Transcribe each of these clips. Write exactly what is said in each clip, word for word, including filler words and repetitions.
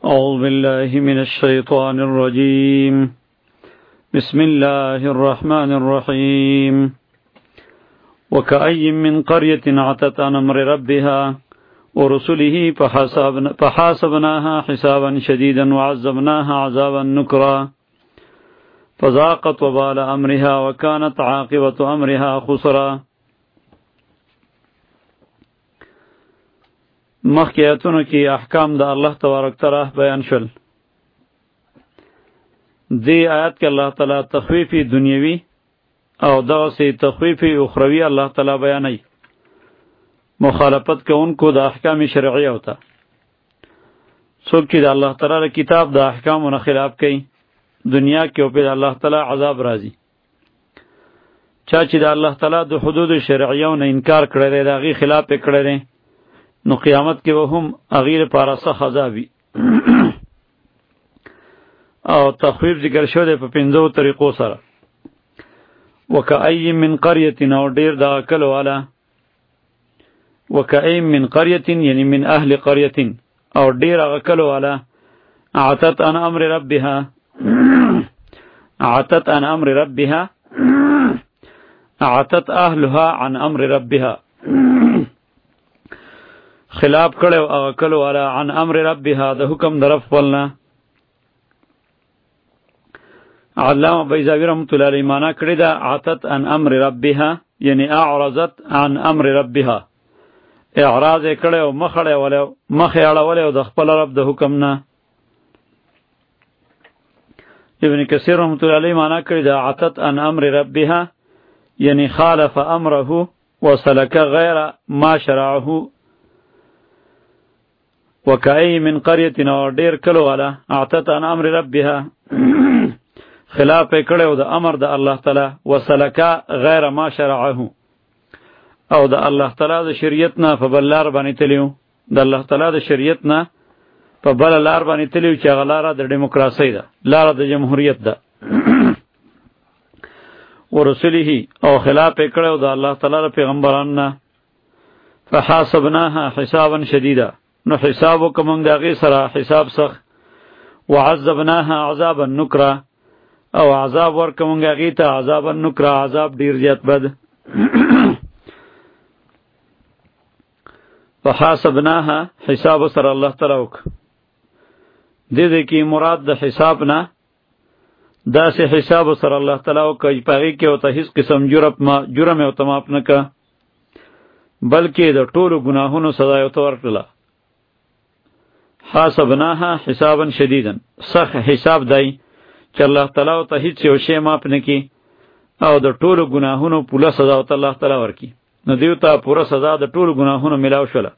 أعوذ بالله من الشيطان الرجيم بسم الله الرحمن الرحيم وكأي من قرية عتت عن أمر ربها ورسله فحاسبنا فحاسبناها حسابا شديدا وعذبناها عذابا نكرا فذاقت وبال أمرها وكانت عاقبة أمرها خسرا. مخکې آیتونو کې احکام د الله تبارک تعالی بیان شول. دې آیات کې الله تعالی تخویف دنیوي او دغسې تخویف اخروی الله تعالی بیانوي. مخالفت کوونکو د احکام شرعیه وته څوک چې د الله تعالی کتاب د احکامو نه خلاف کوي دنیا کې او په الله تعالی عذاب راځي. چا چې د الله تعالی د حدود شرعیو نه انکار کړی دی د هغې خلاف یې کړی دی نو قیامت کې به هم هغې لپاره سخت عذاب وي. او تخویف ذکر شوی دی په پنځو طریقو سره. وکأی من قریة او ډېر دغه کلو والا وکأی من قریة یعنی من اهل قریة او ډېر هغه کلو والا عتت عن امر ربها عتت عن امر ربها عتت اهلها عن امر ربها خلاف کړو هغه کلو والا عن امر ربها د حکم در خپلنا. علامه بیضاوی رحمۃ اللہ علیہ معنا کړی دا عتت عن امر ربها یعنی اعرضت عن امر ربها اعراض کړو مخړې ولې مخې اړولې د خپل رب د حکم نه. ابن کثیر رحمۃ اللہ علیہ معنا کړی دا عتت عن امر ربها یعنی خالف امره وسلك غیر ما شرعه. وکأی من قریة او ډیر کلو والا اعتت عن امر ربها خلاف کړو د امر د الله تعالی وسلک غیر ما شرعه او د الله تعالی د شریعت نه په بل لار باندې تلیو د الله تعالی د شریعت نه په بل لار باندې تلیو چې هغه لاره د دیموکراسۍ ده لاره د جمهوریت ده. ورسله او خلاف کړو د الله تعالی د پیغمبرانو نه فحاسبناها حسابا شدیدا نو حساب وکمنګ دغه سره حساب سخت وعذبناها عذابا نکرا او عذاب ورکمنګ هغه ته عذابا نکرا عذاب ډیر زیات بد. فحاسبناها حساب سره الله تعالی وک دې دې کې مراد د حساب نه داسې حساب سره الله تعالی وک چې پاره کې او ته هیڅ قسم جرم ما جرم او تماپ نه کا بلکې د ټولو ګناهونو سزا یې ورکړه. حاسبناها حسابا شدیدا سخت حساب دی چې الله تعالی ته هیڅ یو شی معاف نه کی او د ټولو ګناهونو پوره سزا ورته الله تعالی ورکی. نو دیو ته پوره سزا د ټولو ګناهونو ملاو شوله.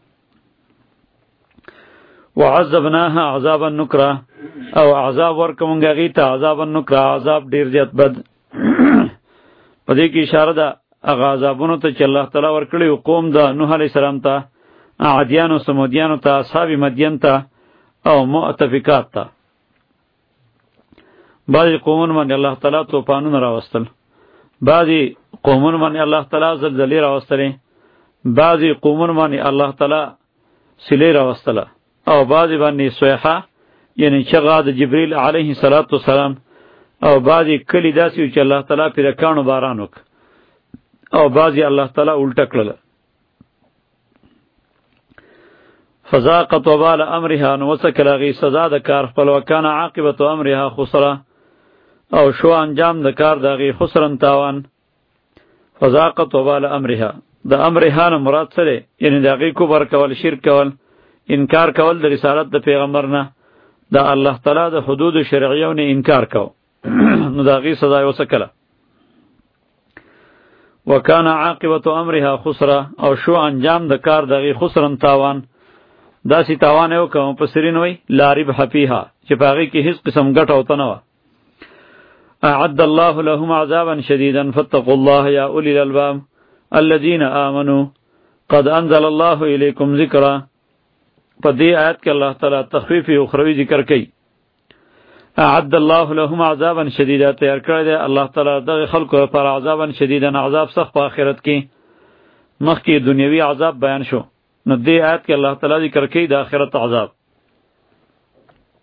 وعذبناها عذابا نکرا او عذاب ورکومږ هغې ته عذابا نکرا عذاب ډیر زیات بد. په دې کې اشاره ده هغه عذابونو ته چې الله تعالی ورکړي قوم د نوح علیه السلام ته عادیانو سمودیانو ته اصحاب مدین ته او مؤتفقات ته. بعضی قومونو باندې الله تعالی طوفانونه راوستل بعضی قومونو باندې الله تعالی زلزلې راوستلې بعضی قومونو باندې الله تعالی سیلې راوستله او بعضی باندې صیحه یعنی چغه د جبرئیل علیه السلام او بعضی کلی داسې چې الله تعالی پرې کانو باران وک او بعضی الله تعالی الټه کړله. فذاقت وبال امرها نو وسکل هغې سزا د کار خپل وکانه عاقبت امرها خسره او شو انجام د کار د هغې خسرن تاوان. فذاقت وبال امرها د امرها نه مراد څه دی یعنی د هغې کفر کول شرک کول انکار کول د رسالت د پیغمبر نه د الله تعالی د حدود شرعیو نه انکار کو نو د هغې سزا یې وسکله. وکانه عاقبت امرها خسره او شو انجام د کار د هغې خسرن تاوان. داسې تاوان یې وکړه مفسرین وایي لا ربح فیها چې په هغې کې هېڅ قسم ګټه ورته نه وه. اعد الله لهم عذابا شدیدا فاتقوا الله یا اولی الالباب الذین آمنوا قد انزل الله الیکم ذکرا. په دې آیت کې الله تعالی تخفیف اخروی ذکر کوي. اعد الله لهم عذابا شدیدا تیار کړی دی الله تعالی دغه خلکو لپاره عذابا شدیدا عذاب سخت په آخرت کې. مخکې دنیوي عذاب بیان شو نو دې آیت کې الله تعالی ذکر کوي د آخرت عذاب.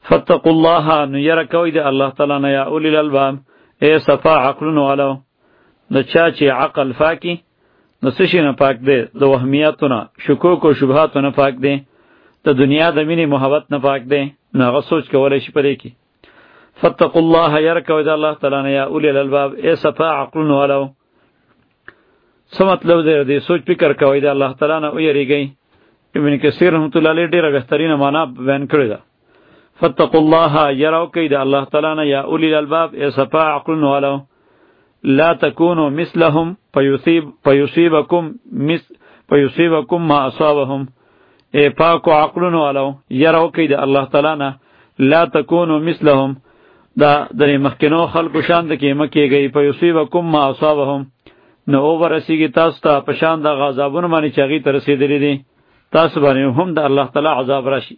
فتقوا الله نو یره کوي د الله تعالی نه یا اولی الالباب ای صفا عقلونو والو نو چا چې عقل فاکی نو سشي نه پاک دی د وهمیاتونه شکوک او شبهاتونه پاک دی د دنیا د مینې محبت نه پاک دی نو هغه سوچ کولی شي پرې کې فتقوا الله یره کوي د الله تعالی نه یا اولی الالباب ای صفا عقلونو والو څه مطلب دی د سوچ فکر کوي د الله تعالی نه ویریږي ابن کثیر رحمت الله علیه ډیره بهترینه معنا بیان کړې ده فتقوا الله یره کوي د الله تعالی نه یا اولی الالباب ای صفا عقلونو والو لا تكونوا مثلهم فيصيب فيصيبكم مثل فيصيبكم ما اصابهم اے پاک عقلونو والو یره کوي د الله تعالی نه لا تكونوا مثلهم دا د مخکینو خلکو شان د کې مکیږي فيصيبكم ما اصابهم نو ورسیږي تاسو ته په شان د غضبونو باندې چاغي تر رسیدلې دي تاسو باندې هم د الله تعالی عذاب راشي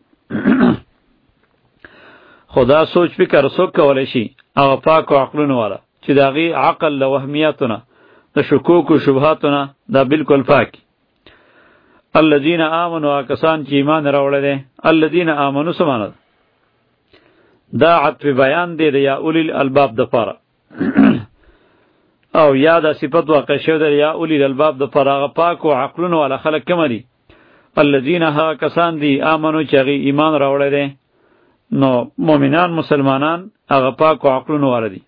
خدا سوچ فکر سوک کولای شي او پاک عقلونو والا چې داغي عقل له وهمیاتونه د شکوک او شبهاتونه دا بالکل پاک الذين امنوا کسان چې ایمان راوړل دي الذين امنوا سمانه دا عطف بیان دی د یا اولی الالباب د پاره او یا د صفت واقع شو د یا اولی الالباب د پاره پاک او عقلونو والا خلک کمري الذين ها کسان دي امنوا چې ایمان راوړل دي نو مؤمنان مسلمانان هغه پاک او عقلونو والا دي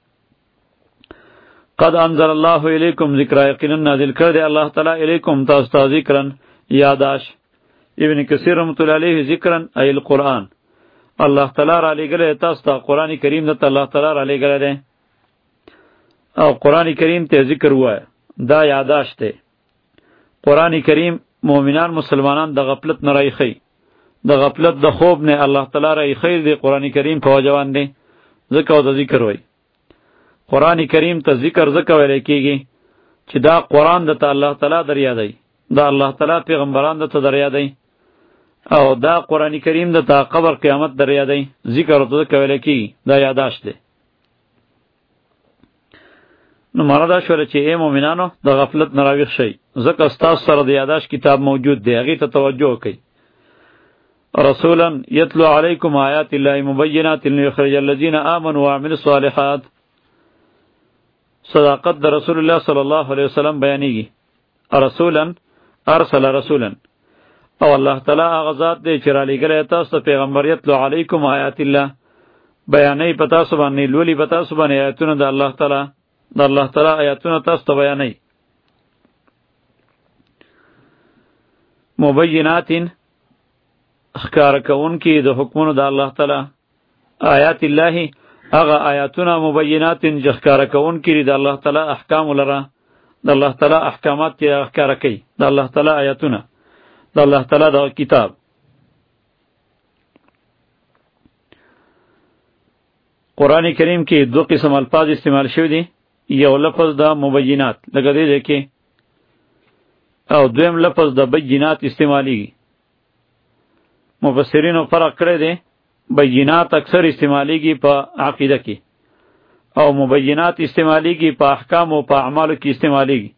قد انزل الله الیکم ذکر یقینا نازل کړ دی الله تعالی الیکم تاسو ته ذکرن یاداش ابن کثیر رحمت الله علیه ذکرن ای القرآن الله تعالی را لګل تاسو ته قران کریم د الله تعالی را لګل دی او قران کریم ته ذکر وای دا یاداش دی قران کریم مؤمنان مسلمانان د غفلت نه راخی د غفلت د خوب نه الله تعالی راخی دی قران کریم په وجوان دی ذکر او د ذکر وای قرآن کریم ته ذکر ذکر ویل کیږي چې دا قرآن د الله تعالی دریا دی دا الله تعالی پیغمبران د ته دریا دی او دا قرآن کریم د تا قبر قیامت دریا دی ذکر او ذکر ویل کیږي دا یاداشت دی نو مردا شول چې اے مؤمنانو د غفلت نه راویښ شئ ځکه تاسو سره د یاداشت کتاب موجود دی هغه ته توجه وکړئ رسولا یتلو علیکم آیات الله مبینات لیخرج الذین آمنوا وعملوا الصالحات صداقت د رسول الله صلی الله علیه وسلم بیانېږي رسولا ارسل رسولا او الله تعالی هغه ذات دی چې را لېږلی تاسو ته پیغمبریت لو علیکم آیات الله بیانې په تاسو باندې لولي په تاسو باندې آیاتونه د الله تعالی د الله تعالی آیاتونه تاسو ته بیانې مبینات ښکاره کوونکي د حکمونو د الله تعالی آیات الله هغه آیاتونه مبینات ښکاره کوونکي د الله تعالی احکام لره د الله تعالی احکامات کې ښکاره کوي د الله تعالی آیاتونه د الله تعالی د کتاب قرآن کریم کې دو قسم الفاظ استعمال شوي دي یو لفظ د مبینات لکه دی کې او دویم لفظ د بینات استعمالیږي مفسرینو فرق کړی دی بینات اکثر استعمالیږي په عقیده کې او مبینات استعمالیږي په احکام او په اعمالو کې استعمالیږي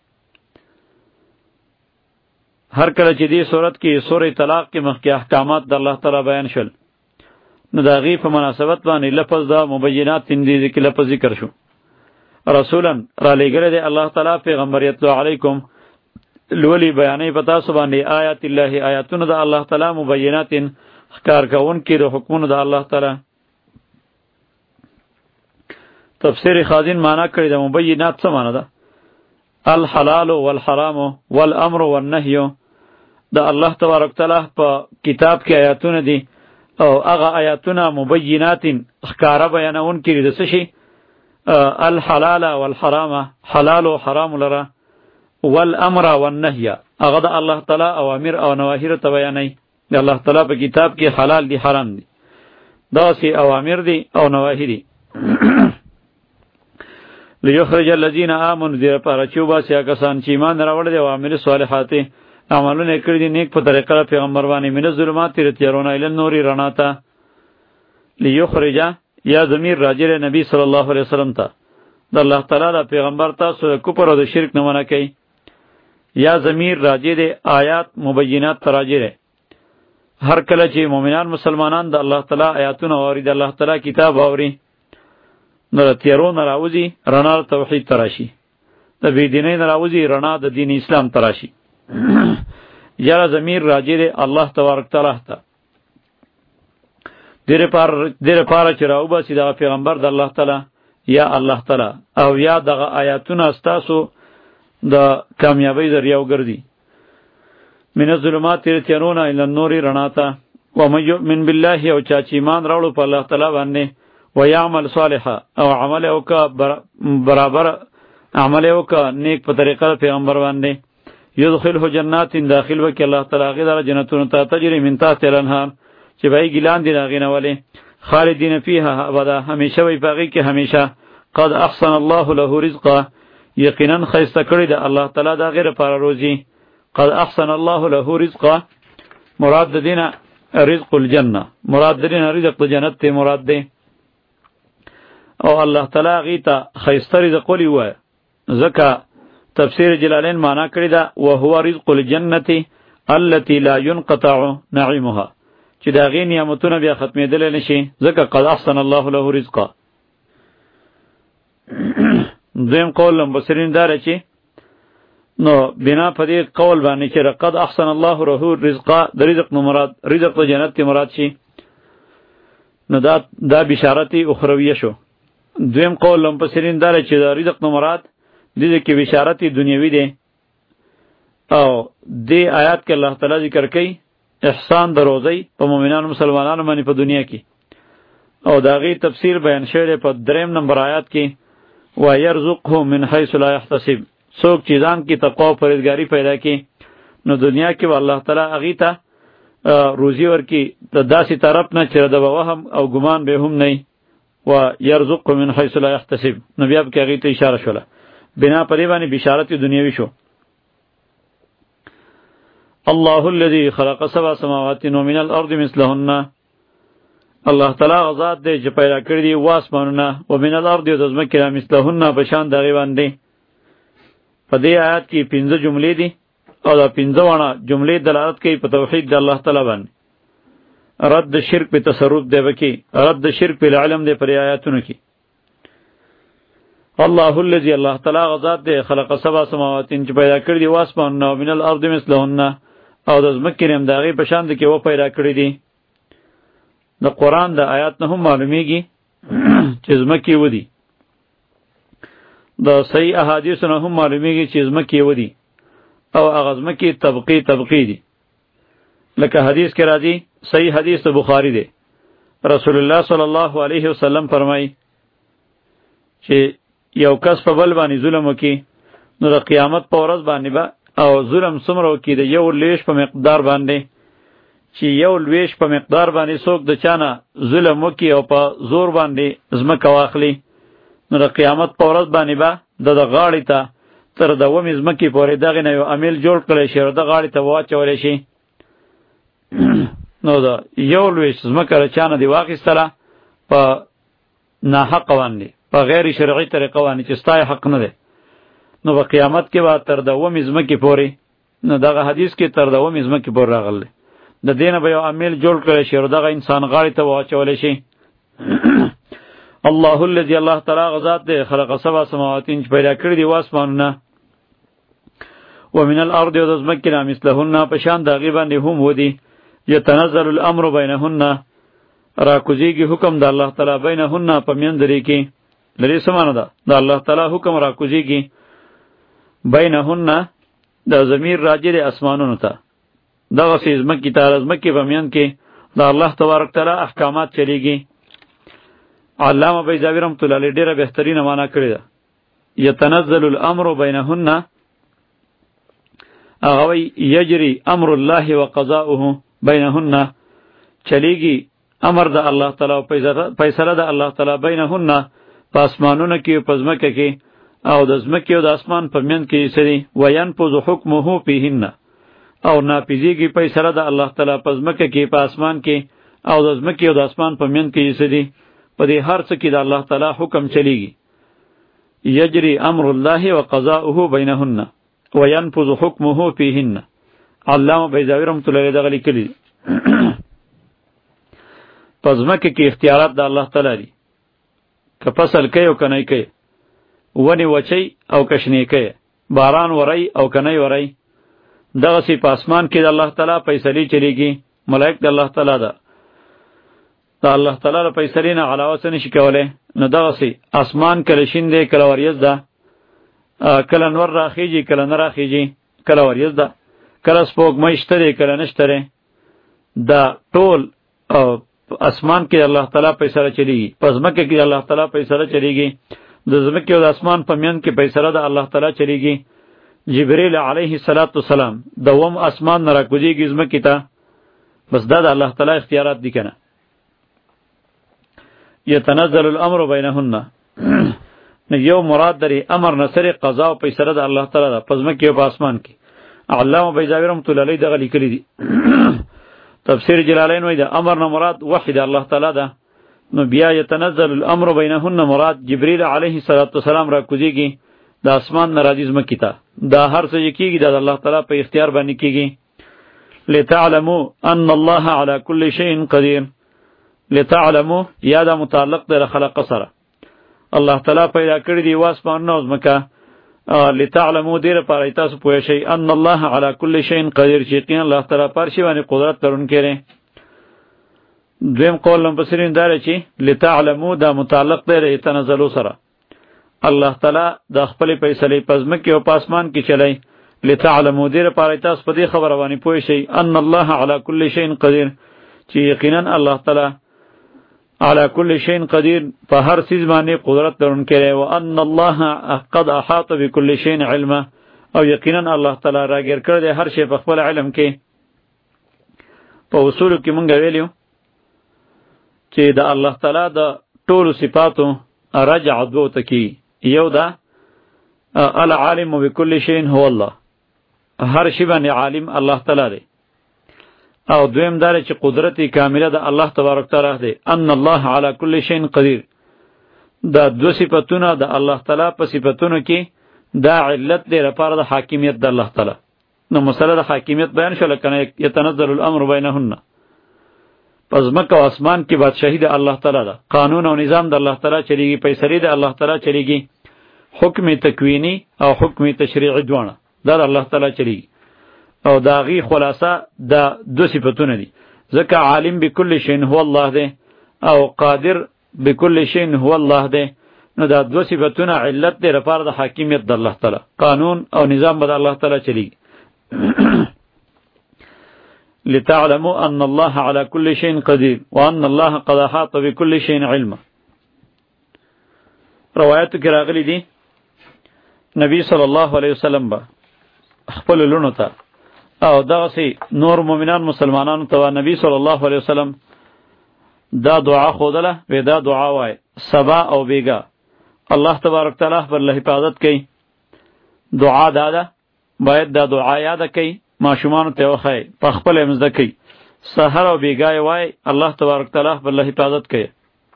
هر کله چې دې صورت کې سورې طلاق کې مخکې احکامات د الله تعالی بیان شول نو د هغې په مناسبت باندې لفظ د مبینات تندیزي کې لفظ ذکر شو رسولا را لېږلی دی الله تعالی پیغمبر یتلو علیکم لولي بیانې په تاسو باندې آیات الله آیاتونه د الله تعالی مبینات ښکار کوونکي د حکمونو د الله تعالی تفسیر خازن معنا کړی د مبینات څه معنا ده الحلال والحرام والامر والنهي د الله تبارک تعالی په کتاب کې آیاتونه دي او هغه آیاتونه مبینات ښکارا بیانونکي دي څه شي الحلال والحرام حلال او حرام لره والامر والنهي هغه د الله تعالی اوامر او نواهی ته بیانوي د الله تعالی په کتاب کې حلال دي حرام دي دا سي اوامر دي او نواهی دي لیخرج الذین آمنوا دې لپاره چې وباسي هغه کسان چې ایمان راوړل دي او عمل صالحات عملونه کړي دي نیک په طریقه پیغمبر باندې من ظلمات تیرونه اله نوري رڼا ته لیخرج یا ضمیر راجع نبی صلی الله علیه وسلم ته د الله تعالی د پیغمبر تاسو کفر او د شرک نه منع کوي یا ضمیر راجع دی آیات مبینات تراجع هر کله چې مؤمنان مسلمانان د الله تعالی آیاتونه اوري، د الله تعالی کتاب اوري، نو د تیارو نه راوځي رڼا توحید تراشي، د بېدینۍ نه راوځي رڼا د دین اسلام تراشي. یاره ضمیر راجع دی الله تبارک تعالی ته. دیر پار دیر پاره چې راوباسي دغه پیغمبر د الله تعالی یا الله تعالی او یا دغه آیاتونه ستاسو د کامیابی ذریعہ وګرځي. من الظلمات تیرون الى النور رڼا ته. ومن یؤمن بالله او چا چې ایمان راوړو په الله تعالی باندې ويعمل صالحا او عمل وکا برابر عمل وکا نیک په طریقه پیغمبر باندې يدخله جنات داخل وکي الله تعالی غیر جنتون ته تجری من تحت الانهار چې بای ګلان دی راغینه ولی خالدین فیها ابدا همیشه وی باقی کې همیشه. قد احسن الله له رزقا یقینا خیسته کړی دی الله تعالی دا غیر پر روزي. قد احسن الله له رزقا مراد دینه رزق الجنه، مراد دینه رزق جنت ته مراد دی. او الله تعالی غیتا خیسته رزق ولي و زکه تفسیر جلالین معنا کړی دا وهو رزق الجنه التي لا ينقطع نعيمها، چې دا غي نعمتونه بیا ختمېدل نشي، ځکه قد احسن الله له رزقا. دویم قول مبصرین دار چې نو بنا په دې قول باندې چې قد احسن الله له رزقا د رزق نو مراد رزق د جنت ته مراد شي، نو دا دا بشارت اخرویه شو. دویم قول مبصرین دار چې د رزق نو مراد دې کې بشارت دنیوي دی. او دې آیات کې الله تعالی ذکر کوي احسان د روزي په مؤمنانو مسلمانانو باندې په دنیا کې، او دا غي تفسیر بیان شوی په دریم نمبر آیات کې و يرزقه من حيث لا يحتسب. څوک چې ځان کې تقوا او پرهیزګاری پیدا کړي نو دنیا کې الله تعالی هغه ته روزي ورکي د داسې طرف نه چې د وهم او ګمان به هم نه و يرزقه من حيث لا يحتسب. نو بیا به هغه ته اشاره شوله بنا په دې باندې بشارت دنیوي شو. الله الذي خلق سبع سماوات ومن الارض مثلهن. الله تعالی غزاد دې چې پیدا کړی دی واسمانونه ومن الارض د ځمکې مثلهن په شان دغه باندې. په دې آیات کې پنځه جملې دي او دا پنځه وانه جملې دلالت کوي په توحید د الله تعالی باندې. رد شرک په تصرف دی وکي، رد شرک په علم دی پر آیاتونو کې. الله الذي الله تعالی غزاد دې خلق سبع سماوات چې پیدا کړی دی واسمانونه ومن الارض مثلهن او د ځمکې هم دغه په شان کې و پیدا کړی دی. د قرآن د آیات نه هم معلومیږي چې ځمکې ودی، د صحیح احادیث نه هم معلومیږي چې ځمکې ودی او هغه ځمکې طبقې طبقې دي. لکه حدیث کې راځي، صحیح حدیث د بخاری دی، رسول الله صلی الله علیه وسلم فرمایي چې یو کس په بل باندې ظلم وکړي نو د قیامت په ورځ باندې به او ظلم څومره وکړي د یو لیش په مقدار باندې، چې یو لیش په مقدار باندې څوک د چانه ظلم وکړي او په زور باندې ځمکه واخلي نو د قیامت په ورځ باندې به د د غاړې ته تر د ومې ځمکې پورې دغې نه یو امیل جوړ کړی شي او د غاړې ته واچولی شي. نو د یو لویش ځمکه له چانه دې واخیستله په ناحقه باندې، په غیر شرعي طریقه باندې چې ستا حق نه دی، نو په قیامت کې به تر د ومې ځمکې پورې، نو دغه حدیث کې تر د ومې ځمکې پورې راغلی، د دې نه به یو امیل جوړ کړی شي او دغه انسان غاړې ته واچولی شي. الله الذي الله تعالی غزاد دې خلق سبع سماوات چې پیدا کړی دی واسمانونه ومن الارض او د ځمکې نه مثلهن په شان د هغې باندې هم ودي. یتنزل الامر بینهن راکوزیږي حکم د الله تعالی بینهن په منځ لري کې، لري څه معنی ده؟ د الله تعالی حکم راکوزیږي بینهن د ضمیر راجع دی اسمانونو ته، دغسې ځمکې ته د ځمکې په منځ کې د الله تبارک تعالی احکامات چلیږي. علامه بیضاوی رحمت الله علیه ډیره بهترینه معنا کړې ده. یتنزل الامر بینهن هغه وی یجری امر الله وقضاؤه بینهن، چلیږي امر د الله تعالی او فیصله د الله تعالی بینهن په اسمانونو کې په ځمکه کې او د ځمکې او د اسمان په منځ کې سړي وینفذ حکمه فیهن او ناپیزیږي فیصله د الله تعالی په ځمکه کې په اسمان کې او د ځمکې او د اسمان په منځ کې سړي په دې هر څه کې د الله تعالی حکم چلیږي. یجری امر الله وقضاؤه بینهن وینفذ حکمه فیهن. علامه بیضاوی رحمت الله علیه دغه لیکلي په ځمکه کې اختیارات د الله تعالی دي، که فصل کوي او که نه کوي، ونې وچی او که شنې کوي، باران وری او که نه وری. دغسې په اسمان کې د الله تعالی فیصلې چلیږي، ملائک د الله تعالی ده، د الله تعالی له فیصلې نه علاوه څه نشي کولی. نو دغسې اسمان کله شین دی کله وریځ ده، کله نور راخیږي کله نه راخیږي، کله وریځ ده، کله سپوږمۍ شته دی کله نشته دی. دا ټول اسمان کې الله تعالی فیصله چلیږي، په ځمکه کې الله تعالی فیصله چلیږي، د ځمکې او د اسمان په میان کې فیصله د الله تعالی چلیږي. جبرئیل علیه السلام د اووم اسمان نه راکوزیږي ځمکې ته، بس دا د الله تعالی اختیارات دي کنه. یتنزل الامر بینهن، یو مراد دری امر نصر قضا او فیصله د الله تعالی ده په ځمکې او په اسمان کې. علامه بیضاوی رحمۃ اللہ علیہ دغه لیکلی دي. تفسیر جلالین وایي د امر نه مراد وحی د الله تعالی ده. نو بیا یتنزل الامر بینهن مراد جبرئیل علیه السلام را کوزیږي د اسمان نه راځي ځمکې ته. دا هر څه کیږي د الله تعالی په اختیار باندې کیږي. لتعلموا ان الله على كل شيء قدیر. لتعلموا یا دا متعلق د خلق سره، الله تعالی پیدا کړی دی واسمان او ځمکه. لتعلموا دیر پر تاسو پوه شئ ان الله على كل شيء قدیر، چې یقینا الله تعالی پر شی باندې قدرت لرونکی دی. دویم قول مفسرین دا چې لتعلموا دا متعلق دی تنزلوا سره، الله تعالی د خپل فیصله په ځمکه او په اسمان کې چلی. لتعلموا دیر پر تاسو په دې خبره باندې پوه شئ ان الله على كل شيء قدیر، چې یقینا الله تعالی على كل شيء قدیر په هر چیز باندې قدرت لرونکی دی. وان الله قد احاط بكل شيء علما، او یقینا الله تعالی راګیر کړی دی هر شی په خپل علم کې. په اصول کې مونږ ویلیو چې د الله تعالی د ټولو صفاتو رجع دوه تکي، یو دا العالم بكل شيء هو الله، هر شی باندې عالم الله تعالی دی، او دویم داره چې قدرت کامله د الله تبارک تعالی دی. ان الله علی کل شیء قدیر، دا دو صفاتونه د الله تعالی په صفاتونو کې دا علت دی لپاره د حاکمیت د الله تعالی. نو مسله د حاکمیت بیان شول کنه. یتنزل الامر بینهن، پس مکه او اسمان کې بادشاہی د الله تعالی ده، قانون او نظام د الله تعالی چلیږي، فیصله د الله تعالی چلیږي، حکم تکوینی او حکم تشریعی دواړه دا د الله تعالی چلیږي. او داغي خلاصه دا دو صفتونه دي، ځکه عالم بكل شيء هو الله ده او قادر بكل شيء هو الله ده. نو دا دو صفتونه علت دی لپاره د حاکمیت د الله تعالی، قانون او نظام به د الله تعالی چلیږي. لتعلموا ان الله على كل شيء قدير وان الله قد احاط بكل شيء علما. روایتو کې راغلي دي نبی صلی الله علیه وسلم با خپل لونو ته او دغسی نور مومنان مسلمانانو ته نبی صلی الله علیه وسلم دا دعا خودله و دا دعا وای سبا او بیگا الله تبارک تعالی پر له حفاظت کوي. دعا دادا باید دا دعا یاد کوي، ماشومان ته وخی په خپل مزده کوي، سحر او بیگا وای الله تبارک تعالی پر له حفاظت کوي.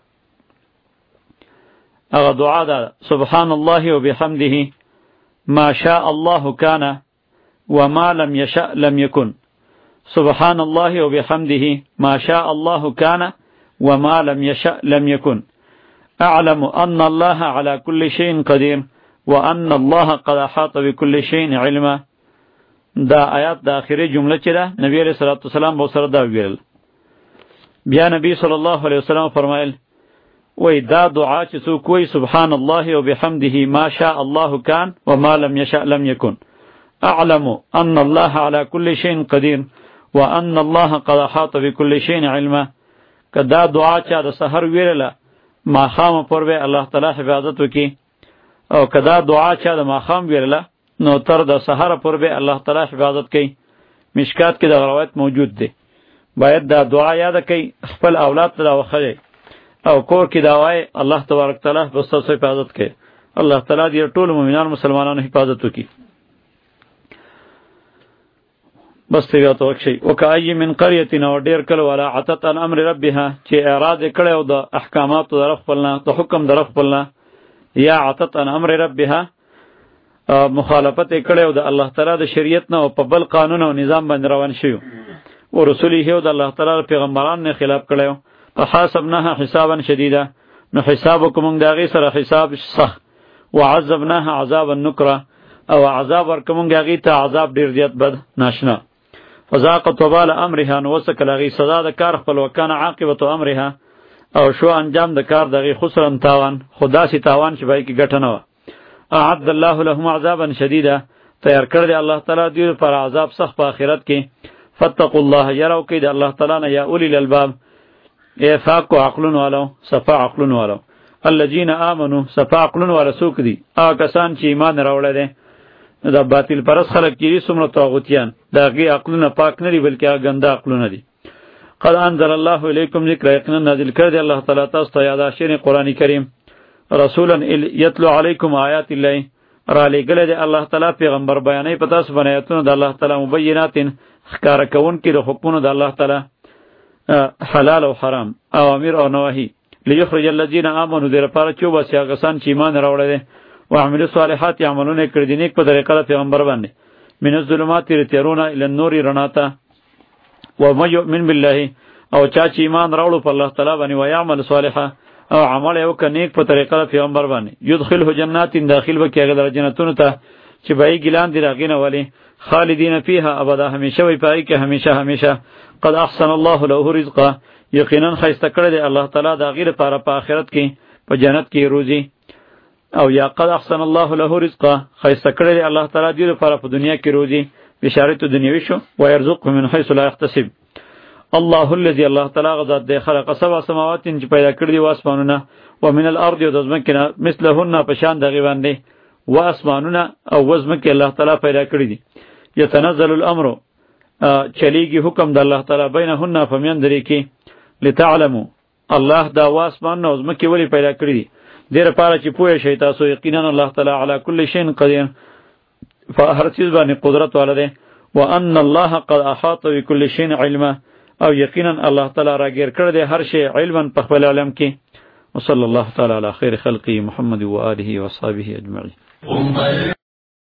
هغه دعا دا سبحان الله وبحمده ما شاء الله كان وما لم يشاء لم يكن. سبحان الله وبحمده ما شاء الله كان وما لم يشاء لم يكن. أعلم أن الله على كل شيء قدير وأن الله قد أحاط بكل شيء علما. دا آیات دا آخری جمله چه ده نبی علیہ الصلوۃ والسلام بو سره دا ویل. بیا نبی صلی الله علیه وسلم فرمایل وی دا دعا چې څوک وی سبحان الله وبحمده ما شاء الله كان وما لم يشاء لم يكن. أعلم أن الله على كل شيء قدير وأن الله قد أحاط بكل شيء علما. کدا دعا چا د سحر ویله ما خام پر به الله تعالی حفاظت وکي، او کدا دعا چا د ما خام ویله نو تر د سحر پر به الله تعالی حفاظت کوي. مشکات کې دا روایت موجود دی. باید دا دعا یاد کړئ، خپل اولاد ته دا وخی او کور کې دا وای الله تبارک تعالی بس تاسو حفاظت کوي. الله تعالی دې ټول مؤمنان مسلمانانو حفاظت وکي. بس تیغه توکشي وکای من قريه او ډیر کله ولا عتت ان امر ربها چې اعراض کړي او د احکامات طرف خپلنا ته حکم طرف خپلنا یا عتت ان امر ربها مخالفت کړي او د الله تعالی د شریعت نه او په بل قانون او نظام باندې روان شي او رسول یې او د الله تعالی پیغمبرانو نه خلاف کړي فحاسبناها حسابا شدیدا نو حساب کوم داغي سره حساب صح وعذبناها عذابا نکرا او عذاب ورکوم داغي ته عذاب ډیر زیات بد ناشنا فذاقت وبال امرها نو وسکلغي سزا د کار خپل وکانه عاقبت امرها او شو انجام د کار دغه خسرن تاوان خدا سي تاوان چې بای کی ګټنه اعد الله لهم عذابا شديدا تیار کړی الله تعالی دوی پر عذاب سخت په آخرت کې فتقوا الله يروا کید الله تعالی نه یا اولی الالباب اے فاق عقلن والو صفا عقلن والو الذين امنوا صفا عقلن والو سوک دي ا کسان چې ایمان راوړل دي دا باطل پرس خلق کیږي څومره طاغوتیان داغي عقلونه پاک نه دي بلکې ګنده عقلونه دي قد انزل الله الیکم ذکر یقینا نازل کړ دی الله تعالی تاسو ته یاد اشین قرآن کریم رسولا یتلو علیکم آیات الله را لګل دی الله تعالی پیغمبر بیانې پتا سو بنایتونه د الله تعالی مبینات ښکار کون کې د حکمونو د الله تعالی حلال او حرام اوامر او نواهی لیخرج الذین آمنوا در پاره چوبه سیاغسان چې ایمان راوړل دي او عمل صالحات یعملون کړي دي نیک په طریقه د پیغمبر باندې من الظلمات ترون الى النور رناتا ومن يؤمن بالله او چا چې ایمان راوړو په الله تعالی باندې و یعمل صالحا او عمل یو کنیک په طریقه د پیغمبر باندې يدخله جنات داخل وکي هغه در جنتونو ته چې بای ګلان دی راغینه ولی خالدین فیها ابدا همیشه وی پای کې همیشه همیشه قد احسن الله له رزقا یقینا خیسته کړی دی الله تعالی دا غیر لپاره په آخرت کې په جنت کې روزي او یا قد احسن الله له رزقا خیسته کړی دی الله تعالی دې لپاره په دنیا کې روزي بشارت دنیوي شو و يرزق من حيث لا يحتسب الله الذي الله تعالی غزاد دی خلق سبع سماوات چې پیدا کړی دی واسمانونه ومن الارض وذزمکنا مثلهن پشان دغه باندې واسمانونه او وزمکه الله تعالی پیدا کړی دی يتنزل الامر چلیږي حکم د الله تعالی بینهن فمن درې کې لتعلموا الله دا واسمان او وزمکه ولی پیدا کړی دی دیر پاره چې پوهه شي تاسو یقینا الله تعالی علی کل شیء قدیر فهر چیز باندې قدرت والده وان الله قد احاط بكل شيء علما او یقینا الله تعالی راګیر کړی دی هر شی علما په خپل علم کې وصلی الله تعالی علی خیر خلقی محمد و آله و صحبه اجمعین